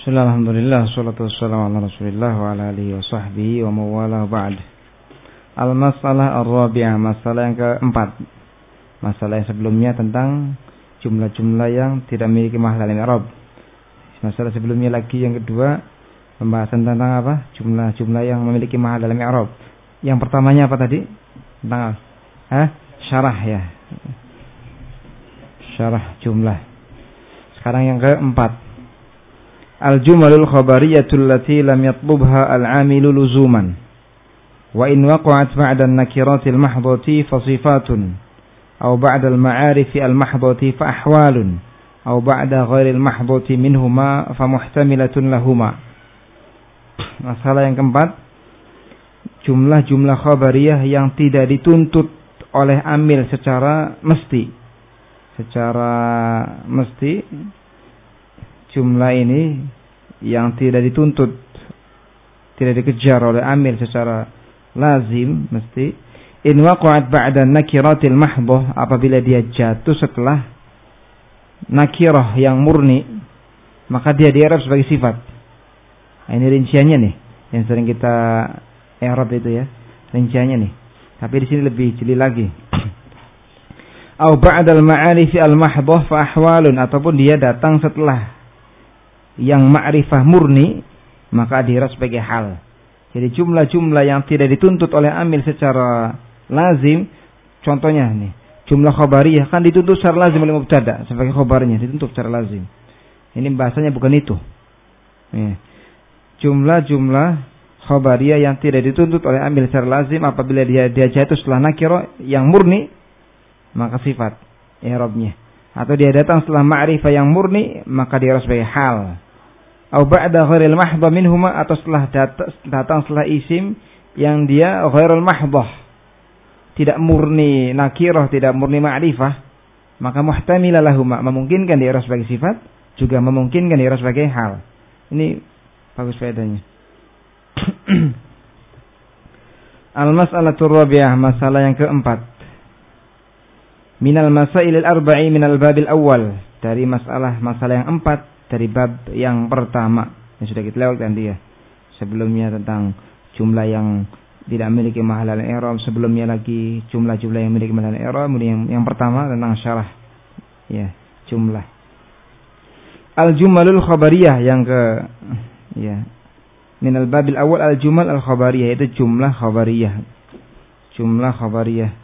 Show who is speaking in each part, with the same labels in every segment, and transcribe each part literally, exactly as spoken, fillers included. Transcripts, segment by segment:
Speaker 1: Bismillah, alhamdulillah, salatu wassalamu ala rasulillah wa ala alihi wa sahbihi wa mawala ba'd. Al-masalah ar-rabi'ah, masalah yang keempat. Masalah yang sebelumnya tentang jumlah-jumlah yang tidak memiliki mahal dalam i'rab. Masalah sebelumnya lagi yang kedua, pembahasan tentang apa? Jumlah-jumlah yang memiliki mahal dalam i'rab. Yang pertamanya apa tadi? Tentang eh? Syarah ya. Syarah jumlah. Sekarang yang keempat. Al-jumalul khabariyatul lati lam yatlubha al-amilu luzuman wa in waqa'at ba'da an-nakiratil mahdhati fa sifatun aw ba'da al-ma'arifi al-mahdhati fa ahwalun aw ba'da ghairil mahdhati minhuma fa muhtamilatun lahuma. Masalah yang keempat, jumlah-jumlah khabariyah yang tidak dituntut oleh amil secara mesti. Secara mesti jumlah ini yang tidak dituntut, tidak dikejar oleh amil secara lazim mesti. In waqa'at ba'da nakiratil mahdhah, apabila dia jatuh setelah nakirah yang murni, maka dia di-i'rab sebagai sifat. Nah, ini rinciannya nih yang sering kita i'rab itu ya, rinciannya nih. Tapi di sini lebih jeli lagi. Au ba'dal ma'arifi al-mahdhah fa ahwalun, ataupun dia datang setelah yang ma'rifah murni, maka di-i'rab sebagai hal. Jadi jumlah-jumlah yang tidak dituntut oleh amil secara lazim, contohnya nih, jumlah khabariyah kan dituntut secara lazim oleh mubtada sebagai khabarnya, dituntut secara lazim. Ini bahasanya bukan itu. Ya. Jumlah-jumlah khabariyah yang tidak dituntut oleh amil secara lazim, apabila dia dia jatuh setelah nakirah yang murni, maka sifat i'rabnya. Atau dia datang setelah ma'rifah yang murni, maka dia harus sebagai hal. Atau ba'da ghairil mahdhah minhuma, atau setelah datang setelah isim yang dia ghairul mahdhah, tidak murni nakirah, tidak murni ma'rifah, maka muhtamilah lahuma, memungkinkan dia harus sebagai sifat, juga memungkinkan dia harus sebagai hal. Ini bagus faedahnya. Al-mas'alatur rabi'ah, masalah yang keempat. Minal masailil arba'i minal babil awal, dari masalah masalah yang empat dari bab yang pertama yang sudah kita lewatkan dia sebelumnya, tentang jumlah yang tidak memiliki mahal al-i'rab, sebelumnya lagi jumlah-jumlah yang memiliki mahal al-i'rab, kemudian yang, yang pertama tentang syarah ya jumlah. Al-jumalul khabariyah, yang ke ya minal babil awal al-jumal al-khabariyah, itu jumlah khabariyah. Jumlah khabariyah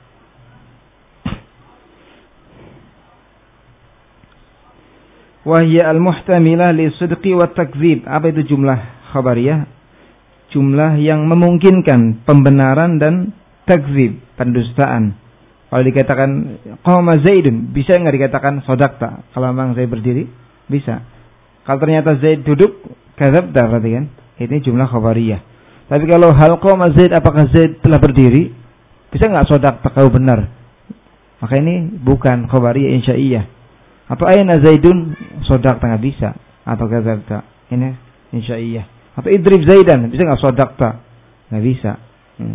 Speaker 1: wahya al-muhtamilah li-sidqi wa takdzib. Apa itu jumlah khabariyah? Jumlah yang memungkinkan pembenaran dan takdzib, pendustaan. Kalau dikatakan qama Zaidun, bisa enggak dikatakan shadaqta? Kalau memang Zaid berdiri, bisa. Kalau ternyata Zaid duduk, kadzabta, berarti kan ini jumlah khabariyah. Tapi kalau hal qama Zaid, apakah Zaid telah berdiri? Bisa enggak shadaqta, kau benar? Maka ini bukan khabariyah insya'iyah. Atau ayna Zaidun, shadaqta, enggak bisa. Atau kadzabta, ini insya'iyah. Atau idrib Zaidan, bisa enggak shadaqta? Enggak bisa. Hmm.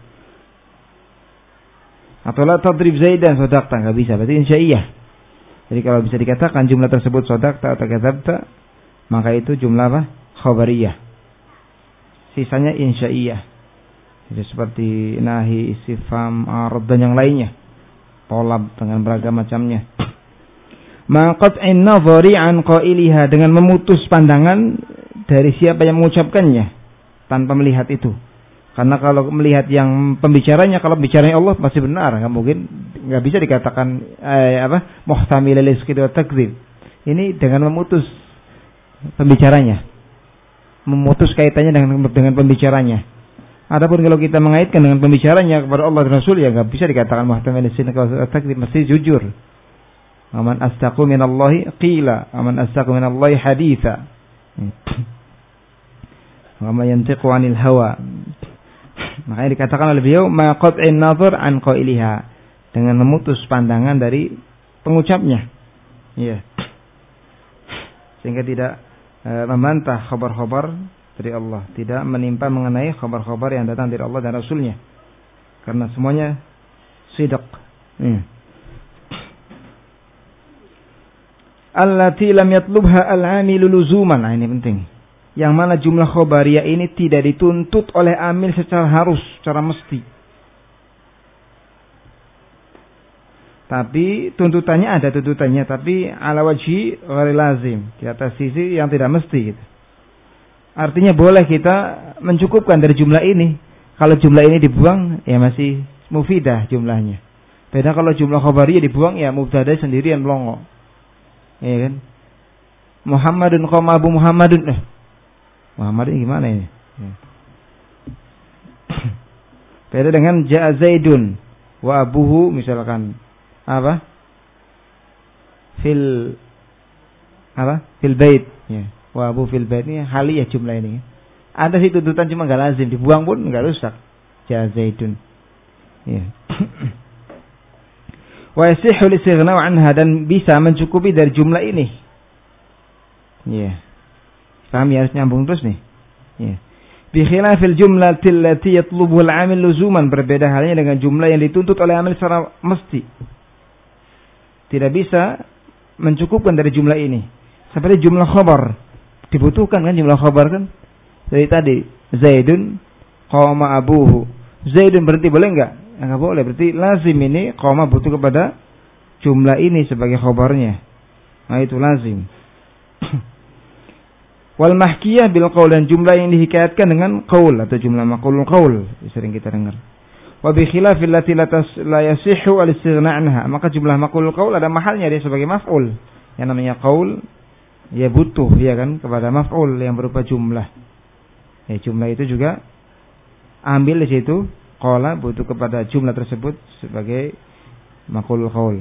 Speaker 1: Atau la tadrib Zaidan shadaqta, enggak bisa. Berarti insya'iyah. Jadi kalau bisa dikatakan jumlah tersebut shadaqta atau kadzabta, maka itu jumlah apa? Khabariyah. Sisanya insya'iyah. Jadi seperti nahi, istifham, arad dan yang lainnya. Tolab dengan beragam macamnya. Maqat'in nadhari an qailiha, dengan memutus pandangan dari siapa yang mengucapkannya tanpa melihat itu. Karena kalau melihat yang pembicaranya, kalau bicaranya Allah pasti benar, enggak mungkin, enggak bisa dikatakan eh, apa? Muhtamil lil-sidqi wa takdzib. Ini dengan memutus pembicaranya. Memutus kaitannya dengan dengan pembicaranya. Adapun kalau kita mengaitkan dengan pembicaranya kepada Allah dan Rasul, ya enggak bisa dikatakan muhtamil lil-sidqi wa takdzib, mesti jujur. Aman astaqu minallahi qila, aman astaqu minallahi haditha. Wa ma yantiqu 'anil hawa. Makanya dikatakan oleh beliau ma qat'in nazar an qailiha, dengan memutus pandangan dari pengucapnya. Iya. Sehingga tidak e, membantah khabar-khabar dari Allah, tidak menimpa mengenai khabar-khabar yang datang dari Allah dan Rasulnya. Karena semuanya sidq. Iya. allati lam yatlubha al-'amilu luzuman. Nah, ini penting. Yang mana jumlah khobariyah ini tidak dituntut oleh amil secara harus, secara mesti. Tapi tuntutannya ada tuntutannya, tapi ala wajhi ghairi lazim, di atas sisi yang tidak mesti gitu. Artinya boleh kita mencukupkan dari jumlah ini. Kalau jumlah ini dibuang, ya masih mufidah jumlahnya. Beda kalau jumlah khobariyah dibuang, ya mubtada sendirian melongo. Ya kan? Muhammadun qoma Abu Muhammadun. Eh, Muhammad ini gimana ini? Ya. Beda dengan ja'a Zaidun wa abuhu misalkan apa? Fil apa? Fil bait. Ya. Wa abu fil bait ini haliyah jumlah ini. Ada sih tuntutan cuma enggak lazim, dibuang pun enggak rusak. Ja'a Zaidun. Ya. Wa yasihhu al-istighna'u 'anha, dan bisa mencukupi dari jumlah ini. Ya. Paham ya, harus nyambung terus nih. Ya. Bi khilafil jumlati allati yatlubu al-'amil luzuman, berbeda halnya dengan jumlah yang dituntut oleh amil secara mesti. Tidak bisa mencukupkan dari jumlah ini. Seperti jumlah khabar. Dibutuhkan kan jumlah khabar kan? Dari tadi Zaidun qama abuhu. Zaidun berhenti boleh enggak? Enggak boleh. Berarti lazim ini qama butuh kepada jumlah ini sebagai khabarnya. Nah, itu lazim. Wal mahkiyah bil qaul, dan jumlah yang dihikayatkan dengan qaul atau jumlah maqulul qaul, sering kita dengar. Wa bi khilafil lati la yasihhu al istighna' anha, maka jumlah maqulul qaul ada mahalnya dia sebagai maf'ul. Yang namanya qaul ya butuh ya kan kepada maf'ul yang berupa jumlah. Ya, jumlah itu juga ambil di situ qala butuh kepada jumlah tersebut sebagai maqulul qaul.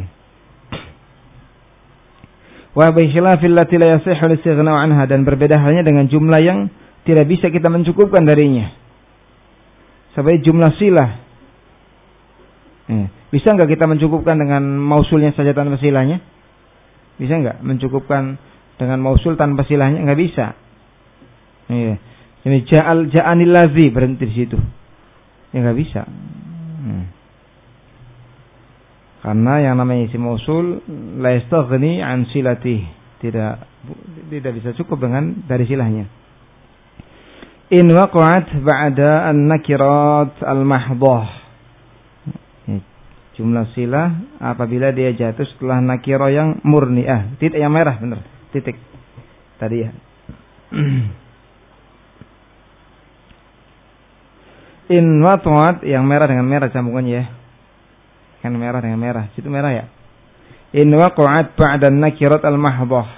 Speaker 1: Wa bi khilafil lati la yasihhu al-istighna'u 'anha, dan berbeda halnya dengan jumlah yang tidak bisa kita mencukupkan darinya. Seperti jumlah silah. Eh, bisa enggak kita mencukupkan dengan mausulnya saja tanpa silahnya? Bisa enggak mencukupkan dengan mausul tanpa silahnya? Enggak bisa. Iya. Ini ja'al ja'anil ladzi, berhenti di situ. Ya enggak bisa. Hmm. Karena yang namanya isim mausul la yastaghni an silati, tidak tidak bisa cukup dengan dari silahnya. In waqa'at ba'da an-nakirat al-mahdhah, jumlah silah apabila dia jatuh setelah nakirah yang murni, ah titik yang merah benar, titik tadi ya. In waqa'at, yang merah dengan merah sambungannya ya. Kan merah dengan merah, situ merah ya. In waqa'at ba'da an-nakirat al-mahdhah.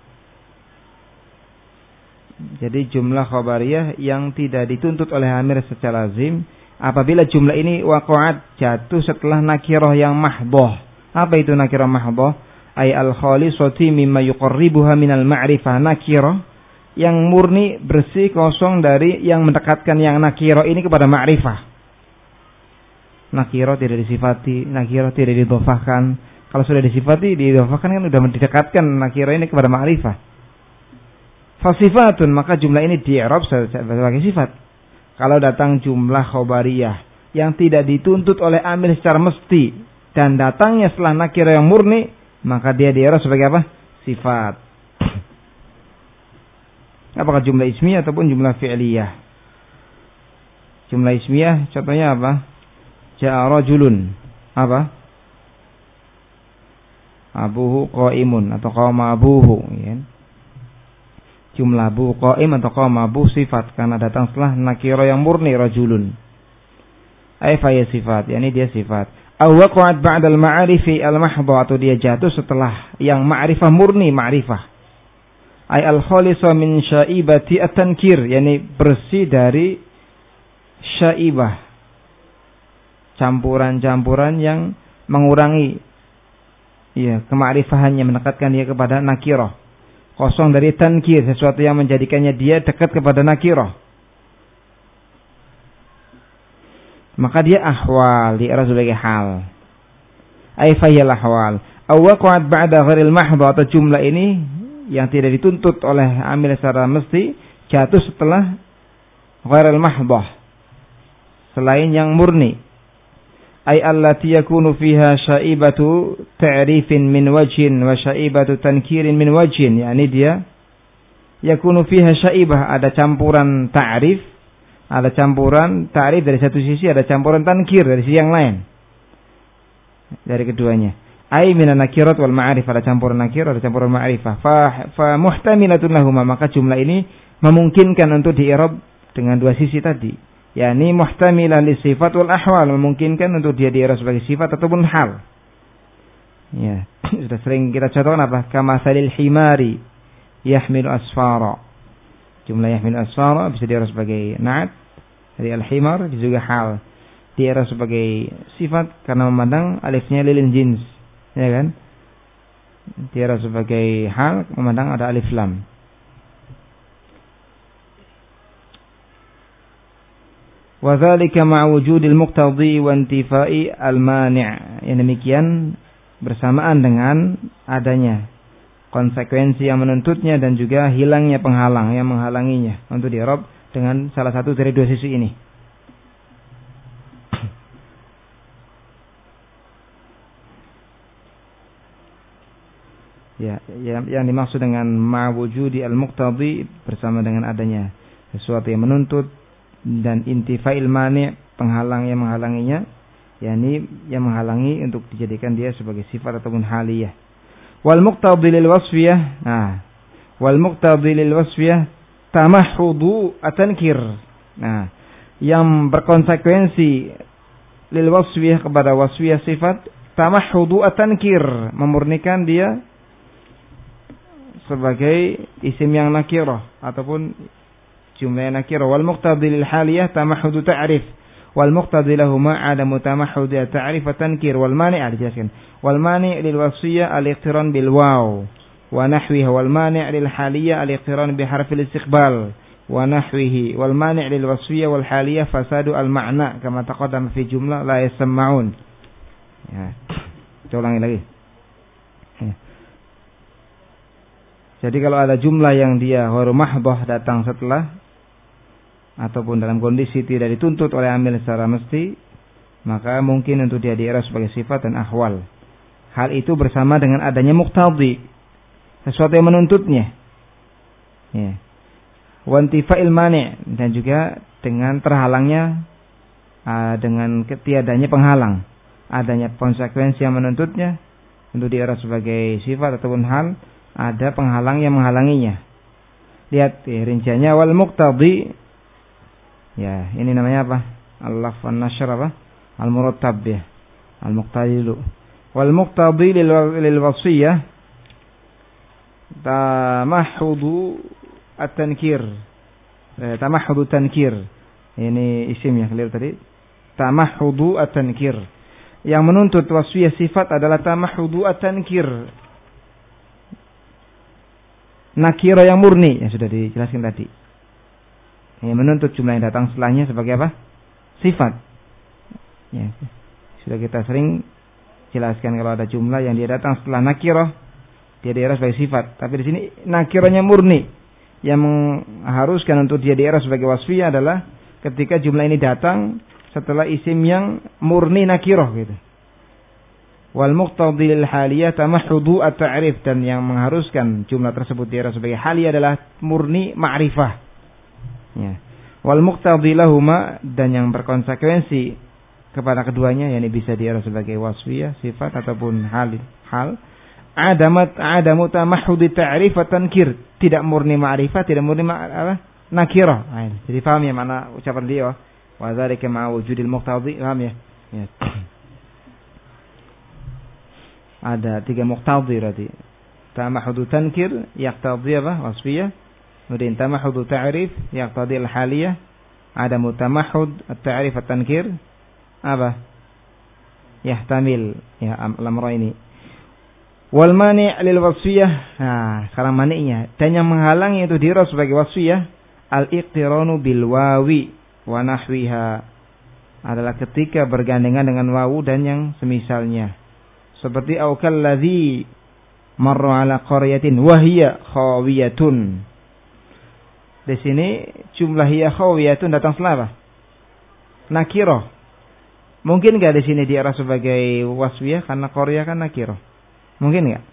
Speaker 1: Jadi jumlah khabariyah yang tidak dituntut oleh amir secara lazim, apabila jumlah ini waqa'at jatuh setelah nakirah yang mahdhah. Apa itu nakirah mahdhah? Ay al-khalisati mimma yuqarribuha minal ma'rifah. Nakirah yang murni, bersih, kosong dari yang mendekatkan yang nakirah ini kepada ma'rifah. Nakirah tidak disifati, nakirah tidak didhofahkan. Kalau sudah disifati, didhofahkan kan sudah mendekatkan nakirah ini kepada ma'rifah. Fasifatun, maka jumlah ini di-i'rab sebagai sifat. Kalau datang jumlah khobariyah yang tidak dituntut oleh amil secara mesti dan datangnya setelah nakirah yang murni, maka dia di-i'rab sebagai apa? Sifat. Apakah jumlah ismiyah ataupun jumlah fi'liyah? Jumlah ismiyah contohnya apa? Ja'a rajulun, apa? Abuhu qa'imun atau qama abuhu, ya. Jumlah abu qa'im atau qama abu sifat karena datang setelah nakira yang murni rajulun. Ai fa ya sifat, yakni dia sifat. Aw waqa'at ba'da al-ma'arifi al-mahdha, atau dia jatuh setelah yang ma'rifah murni, ma'rifah. Ai al-khalisa min syaibati at-tankir, yakni bersih dari syaibah, campuran-campuran yang mengurangi ya kema'rifahannya, mendekatkan dia kepada nakirah. Kosong dari tankir, sesuatu yang menjadikannya dia dekat kepada nakirah. Maka dia ahwal, dia sebagai hal. Ai fayal ahwal. Aw waqa'at ba'da ghairil mahdha, atau jumlah ini yang tidak dituntut oleh amil secara mesti jatuh setelah ghairil mahdha, selain yang murni. ay allati yakunu fiha syaibatu ta'rifin min wajhin wa syaibatu tankirin min wajhin, yakni dia yakunu fiha syaibah, ada campuran ta'rif, ada campuran ta'rif dari satu sisi, ada campuran tankir dari sisi yang lain dari keduanya. Ai minan nakirat wal ma'arif, ada campuran nakir, ada campuran ma'rifah. Fa fa muhtamilatun lahuma, maka jumlah ini memungkinkan untuk di-i'rab dengan dua sisi tadi. yakni muhtamilan li sifat wal ahwal, memungkinkan untuk dia di-i'rab sebagai sifat ataupun hal. Ya, sudah sering kita contohkan apa? Kama salil himari yahmilu asfara. Jumlah yahmilu asfara bisa di-i'rab sebagai na'at dari al-himar, juga hal. Di-i'rab sebagai sifat karena memandang alifnya lil jins, ya kan? Di-i'rab sebagai hal memandang ada alif lam. Wa dzalika ma'a wujudil muqtadi wa intifa'i al-mani'. Yang demikian bersamaan dengan adanya konsekuensi yang menuntutnya dan juga hilangnya penghalang yang menghalanginya untuk di-i'rab dengan salah satu dari dua sisi ini. Ya, yang, yang dimaksud dengan ma'wujudi al-muqtadi bersama dengan adanya sesuatu yang menuntut dan intifa'il mani', penghalang yang menghalanginya, yakni yang menghalangi untuk dijadikan dia sebagai sifat ataupun haliyah. Wal muqtadi lil wasfiyah, nah, wal muqtadi lil wasfiyah tamahhudu at-tankir. Nah, yang berkonsekuensi lil wasfiyah kepada wasfiyah sifat tamahhudu at-tankir, memurnikan dia sebagai isim yang nakirah ataupun jumlah yang nakirah. Wal muqtadi lil haliyah tamahhudu ta'rif, wal muqtadi lahuma adamu tamahhudi ta'rif wa tankir, wal mani' dijelaskan. Wal mani' lil wasfiyah al-iqtiran bil waw wa nahwiha, wal mani' lil haliyah al-iqtiran bi harfil istiqbal wa nahwihi, wal mani' lil wasfiyah wal haliyah fasadu al ma'na kama taqaddama fi jumlah la yasma'un. Ya, kita ulangi lagi. Ya. Jadi kalau ada jumlah yang dia huruf mahdhah datang setelah ataupun dalam kondisi tidak dituntut oleh amil secara mesti, maka mungkin untuk dia di-i'rab sebagai sifat dan ahwal. Hal itu bersama dengan adanya muqtadi, sesuatu yang menuntutnya. Ya. Wa intifa'il mani', dan juga dengan terhalangnya uh, dengan ketiadanya penghalang, adanya konsekuensi yang menuntutnya untuk di-i'rab sebagai sifat ataupun hal, ada penghalang yang menghalanginya. Lihat ya, rinciannya. Wal muqtadi, ya ini namanya apa? Al-laf wan nashr apa? Al-murattab ya. Al-muqtadi dulu. Wal muqtadi lil, lil wasiyah tamahhudu at-tankir. Eh, tamahhudu tankir. Ini isimnya clear tadi. Tamahhudu at-tankir. Yang menuntut wasiyah sifat adalah tamahhudu at-tankir. Nakira yang murni yang sudah dijelaskan tadi. Yang menuntut jumlah yang datang setelahnya sebagai apa? Sifat. Ya, sudah kita sering jelaskan kalau ada jumlah yang dia datang setelah nakirah, dia di-i'rab sebagai sifat. Tapi di sini nakirahnya murni. Yang mengharuskan untuk dia di-i'rab sebagai wasfiyah adalah ketika jumlah ini datang setelah isim yang murni nakirah gitu. Wal muqtadi lil haliyah tamahhudu at-ta'rif, dan yang mengharuskan jumlah tersebut di-i'rab sebagai haliyah adalah murni ma'rifah. Ya. Wal muqtadi lahuma, dan yang berkonsekuensi kepada keduanya, yakni bisa di-i'rab sebagai wasfiyah, sifat ataupun hal. Hal. Adamat adamu tamahhudi ta'rif wa tankir, tidak murni ma'rifah, tidak murni ma- apa? nakirah. Nah, jadi paham ya mana ucapan dia? Wa dzalika ma'a wujudil muqtadi, paham ya? Ya. Ada tiga muqtadi berarti. Tamahhudu tankir yaqtadi apa? Wasfiyah. Kemudian tamahhudu ta'rif yaqtadi al-haliyah. Ada mutamahhud at-ta'rif at-tankir apa? Yahtamil ya al-amra ini. Wal mani' lil wasfiyah. Nah, sekarang mani'nya. Dan yang menghalangi itu di-i'rab sebagai wasfiyah al-iqtiranu bil wawi wa nahwiha, adalah ketika bergandengan dengan wawu dan yang semisalnya. Seperti aukal ladzi marra ala qaryatin wa hiya khawiyatun. Di sini jumlah hiya khawiyatun datang setelah apa? Nakirah. Mungkin nggak di sini di i'rab sebagai wasfiyah karena qarya kan nakirah? Mungkin nggak?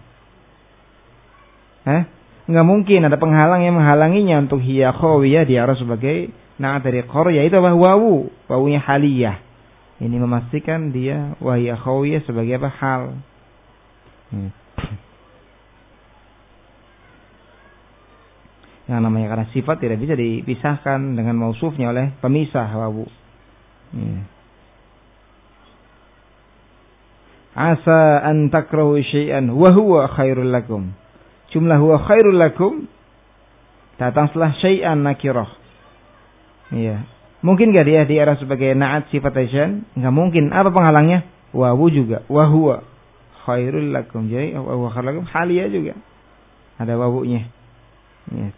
Speaker 1: Hah? Nggak mungkin, ada penghalang yang menghalanginya untuk hiya khawiyah di i'rab sebagai na'at dari qarya. Itu apa? Wawu, wawunya haliyah. Ini memastikan dia wahya khawiyah sebagai apa? Hal. Hmm. Yang namanya karena sifat tidak bisa dipisahkan dengan mausufnya oleh pemisah wawu. Hmm. Asa an takrahu syai'an wa huwa khairul lakum. Jumlah huwa khairul lakum datang setelah syai'an nakirah. Iya. Mungkin enggak dia di i'rab sebagai na'at sifat asyan? Enggak mungkin. Apa penghalangnya? Wawu juga. Wa huwa khairul lakum. Jadi wa huwa khairul lakum haliyah juga. Ada wawunya. Ya.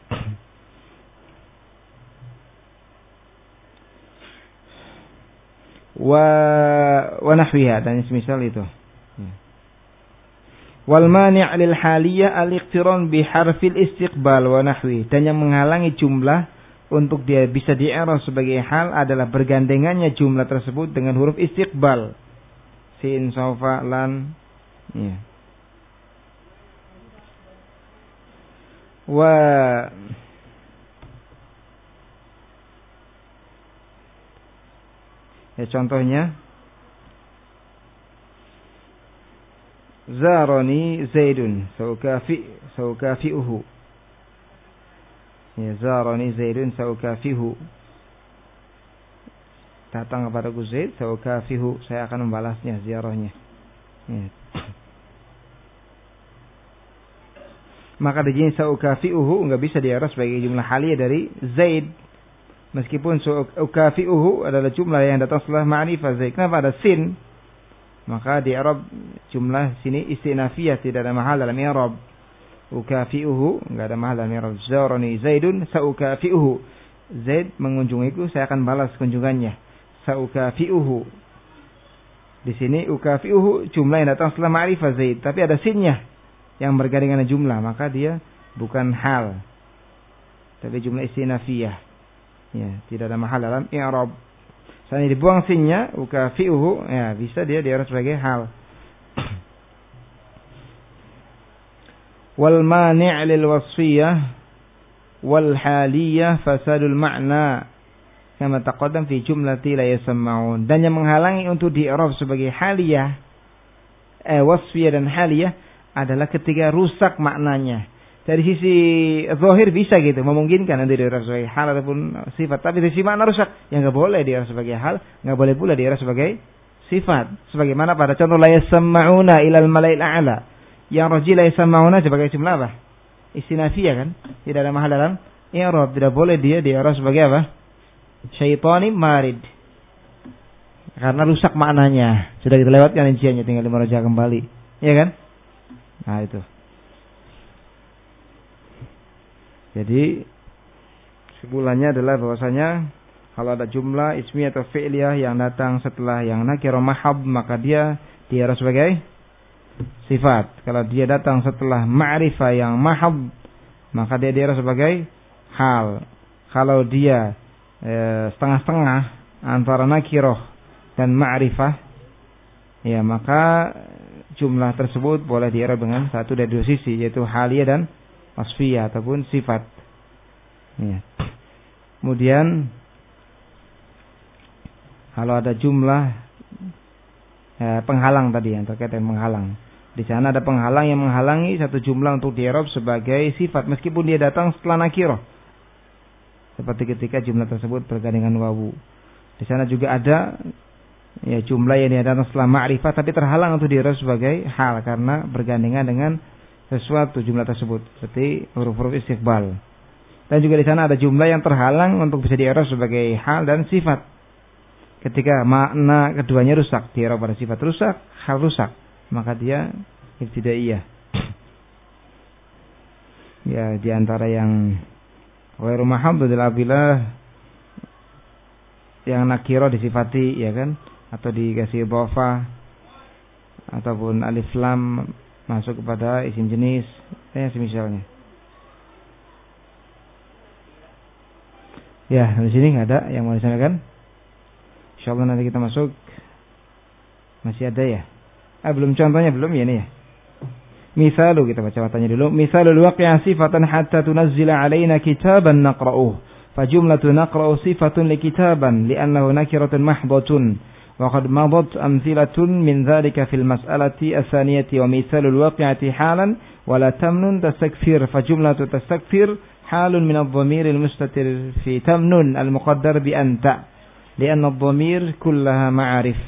Speaker 1: Wa wa nahwiha dan semisal itu. Ya. Wal mani' lil haliyah al-iqtiran bi harfil istiqbal wa nahwi. Dan yang menghalangi jumlah untuk dia bisa di-i'rab sebagai hal adalah bergandengannya jumlah tersebut dengan huruf istiqbal. Sin, saufa, lan. Ya. Wa ya contohnya zarani zaidun saukafi saukafiuhu. Ya zarani zaidun saukafihu. Datang kepadaku Zaid saukafihu, saya akan membalasnya ziarahnya. Ya. Maka di sini saukafiuhu enggak bisa di-i'rab sebagai jumlah haliyah dari Zaid. Meskipun saukafiuhu adalah jumlah yang datang setelah ma'rifah Zaid. Kenapa ada sin? Maka di-i'rab jumlah sini istinafiyah, tidak ada mahal dalam i'rab. Ukafiuhu enggak ada mahal dalam i'rab. Zarani Zaidun saukafiuhu. Zaid mengunjungiku, saya akan balas kunjungannya. Saukafiuhu. Di sini ukafiuhu jumlah yang datang setelah ma'rifah Zaid, tapi ada sinnya yang bergandengan dengan jumlah, maka dia bukan hal, tapi jumlah istinafiyah. Ya, tidak ada mahal dalam i'rab. Seandainya dibuang sinnya, ukafiuhu, ya bisa dia di'rab sebagai hal. Wal mani' lil wasfiyah wal haliyah fasadul ma'na kama taqaddam fi jumlati la yasma'un. Dan yang menghalangi untuk di'rab sebagai haliyah, eh wasfiyah dan haliyah adalah ketika rusak maknanya. Dari sisi zahir bisa gitu, memungkinkan nanti di'rab sebagai hal ataupun sifat. Tapi dari sisi makna rusak, yang enggak boleh di'rab sebagai hal, enggak boleh pula di'rab sebagai sifat. Sebagaimana pada contoh la yasma'una ilal mala'il a'la. Yang rajih la yasma'una sebagai jumlah apa? Istinafiyah kan? Tidak ada mahal dalam i'rab, tidak boleh dia di'rab sebagai apa? Syaitani marid. Karena rusak maknanya. Sudah kita lewatkan rinciannya, tinggal dimeraja kembali. Iya kan? Nah itu. Jadi kesimpulannya adalah bahwasanya kalau ada jumlah ismiyah atau fi'liyah yang datang setelah yang nakirah mahab, maka dia di'rab sebagai sifat. Kalau dia datang setelah ma'rifah yang mahab, maka dia di'rab sebagai hal. Kalau dia eh, setengah-setengah antara nakirah dan ma'rifah, ya maka jumlah tersebut boleh di'rab dengan satu dari dua sisi, yaitu haliyah dan wasfiyah ataupun sifat. Ya. Kemudian kalau ada jumlah eh, penghalang tadi yang terkait dengan penghalang, di sana ada penghalang yang menghalangi satu jumlah untuk di'rab sebagai sifat meskipun dia datang setelah nakirah. Seperti ketika jumlah tersebut bergandengan wawu. Di sana juga ada ya jumlah yang dia datang setelah ma'rifah tapi terhalang untuk di'rab sebagai hal karena bergandengan dengan sesuatu jumlah tersebut, seperti huruf-huruf istiqbal. Dan juga di sana ada jumlah yang terhalang untuk bisa di'rab sebagai hal dan sifat. Ketika makna keduanya rusak, di'rab pada sifat rusak, hal rusak, maka dia ibtidaiyah. Ya, di antara yang ghairu mahab adalah bila yang nakirah disifati, ya kan, atau dikasih dhafa ataupun alif lam masuk kepada isim jenis, ya semisalnya. Ya, di sini nggak ada yang mau disampaikan. Insyaallah nanti kita masuk Masih ada ya? Ah, belum contohnya belum ya ini ya. Misalu, kita baca matanya dulu. Misalul waqi'a sifatan hatta tunazzila alaina kitaban naqra'uh. Fajumlatu naqra'u sifatun li kitaban li'annahu nakiratun mahdhatun. Wa qad madat amthilatun min dhalika fil mas'alati as-saniyati wa misalul waqi'ati halan wa la tamnun tastakthir. Fajumlatu tastakthir halun min adh-dhamir al-mustatir fi tamnun al-muqaddar bi anta. Li'anna adh-dhamir kullaha ma'arif.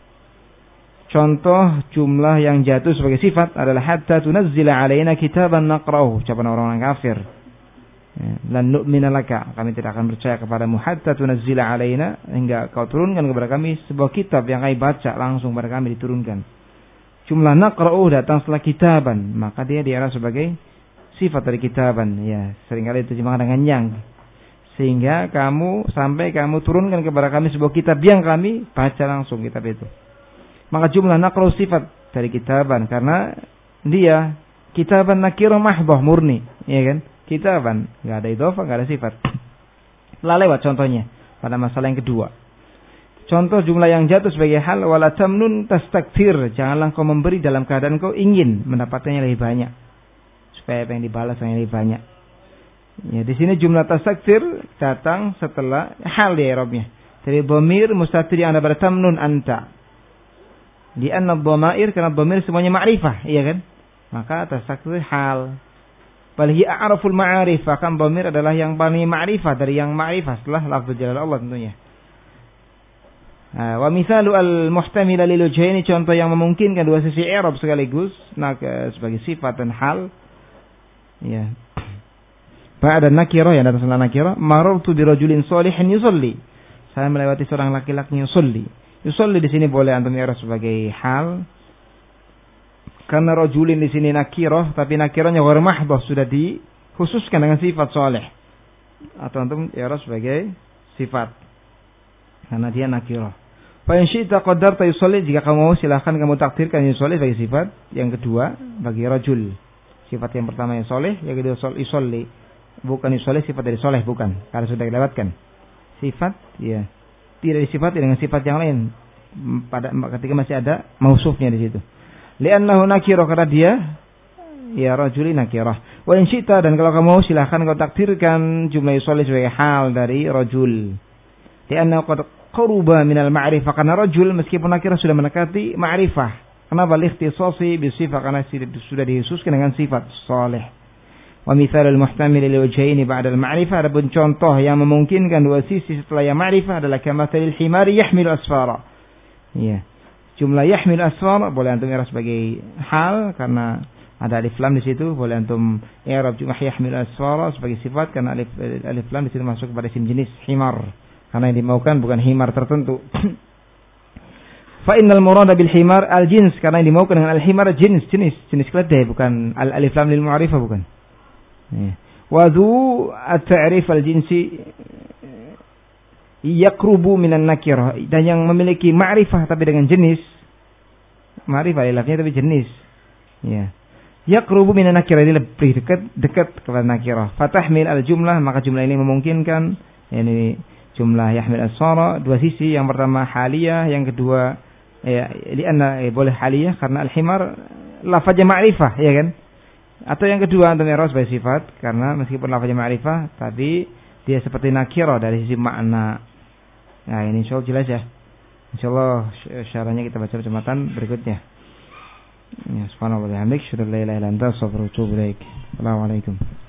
Speaker 1: Contoh jumlah yang jatuh sebagai sifat adalah hatta tunazzila alaina kitaban naqra'uh, ucapan orang-orang kafir. Lan nu'mina laka, kami tidak akan percaya kepadamu hatta tunazzila alaina, hingga kau turunkan kepada kami sebuah kitab yang kami baca langsung pada kami diturunkan. Jumlah naqra'uh datang setelah kitaban, maka dia diarah sebagai sifat dari kitaban. Ya, seringkali diterjemahkan dengan yang. Sehingga kamu sampai kamu turunkan kepada kami sebuah kitab yang kami baca langsung kitab itu. Maka jumlah naqra'u sifat dari kitaban karena dia kitaban nakirah mahdhah murni, ya kan? Kitaban, enggak ada idhofah, enggak ada sifat. Lah lewat contohnya pada masalah yang kedua. Contoh jumlah yang jatuh sebagai hal wala tamnun tastakthir, janganlah kau memberi dalam keadaan kau ingin mendapatkannya lebih banyak. Supaya apa yang dibalas yang lebih banyak. Ya, di sini jumlah tastakthir datang setelah hal di i'rabnya. Dari dhamir mustatir yang ada pada tamnun anta. Di anna dhamair karena dhamir semuanya ma'rifah, iya kan? Maka tasakthir hal. Bal hi a'raful ma'arif, akan dhamir adalah yang paling ma'rifah dari yang ma'rifah setelah lafaz jalal Allah tentunya. Nah, wa misalu al-muhtamil lil wajhaini, contoh yang memungkinkan dua sisi i'rab sekaligus nah, sebagai sifat dan hal. Ya. Ba'da nakirah yang datang setelah nakirah, marartu bi rajulin shalihin yusalli. Saya melewati seorang laki-laki yusalli. Yusalli di sini boleh antum i'rab sebagai hal. Karena rajulin di sini nakirah, tapi nakirahnya ghair mahdhah sudah dikhususkan dengan sifat salih. Atau antum i'rab sebagai sifat. Karena dia nakirah. Fa in syi'ta qaddarta yusalli, jika kamu mau silakan kamu takdirkan yusalli sebagai sifat. Yang kedua bagi rajul. Sifat yang pertama yang salih, yang kedua yusalli. Bukan yusalli sifat dari salih, bukan. Karena sudah dilewatkan. Sifat ya. Tidak disifati dengan sifat yang lain pada ketika masih ada mausufnya di situ. Li'annahu nakirah, karena dia ya rajuli nakirah. Wa in syi'ta, dan kalau kamu mau silakan kau takdirkan jumlah yusalli sebagai hal dari rajul. Li'annahu qad qaruba minal ma'rifah, karena rajul meskipun nakirah sudah mendekati ma'rifah. Kenapa likhtisasi bi sifat, karena sudah dikhususkan dengan sifat salih. Wa mithalul muhtamil lil wajhaini ba'da al-ma'rifah, adapun contoh yang memungkinkan dua sisi setelah yang ma'rifah adalah kamathalil himari yahmilu asfara. Ya. Jumlah yahmilu asfara boleh antum i'rab sebagai hal karena ada alif lam di situ, boleh antum i'rab jumlah yahmilu asfara sebagai sifat karena alif alif lam di situ masuk kepada isim jenis himar. Karena yang dimaukan bukan himar tertentu. Fa innal murada bil himar al jins, karena yang dimaukan dengan al himar jenis jenis jenis keledai, bukan al alif lam lil ma'rifah, bukan. Wa dhu at-ta'rif al-jinsi yaqrubu minan nakirah, dan yang memiliki ma'rifah tapi dengan jenis, ma'rifah ilafnya tapi jenis. Ya. Yaqrubu minan nakirah, ini lebih dekat dekat kepada nakirah. Fatahmil al-jumlah, maka jumlah ini memungkinkan yakni jumlah yahmil as-sara dua sisi, yang pertama haliyah, yang kedua ya lianna eh, boleh haliyah karena al-himar lafaznya ma'rifah, ya kan? Atau yang kedua antum i'rab sebagai sifat karena meskipun lafaznya ma'rifah tapi dia seperti nakirah dari sisi makna. Nah, ini insyaallah jelas ya. Insyaallah syarahnya kita baca percepatan berikutnya. Ya, subhanallah wa bihamdihi, asyhadu an la ilaha illa anta, astaghfiruka wa atubu ilaik. Assalamualaikum.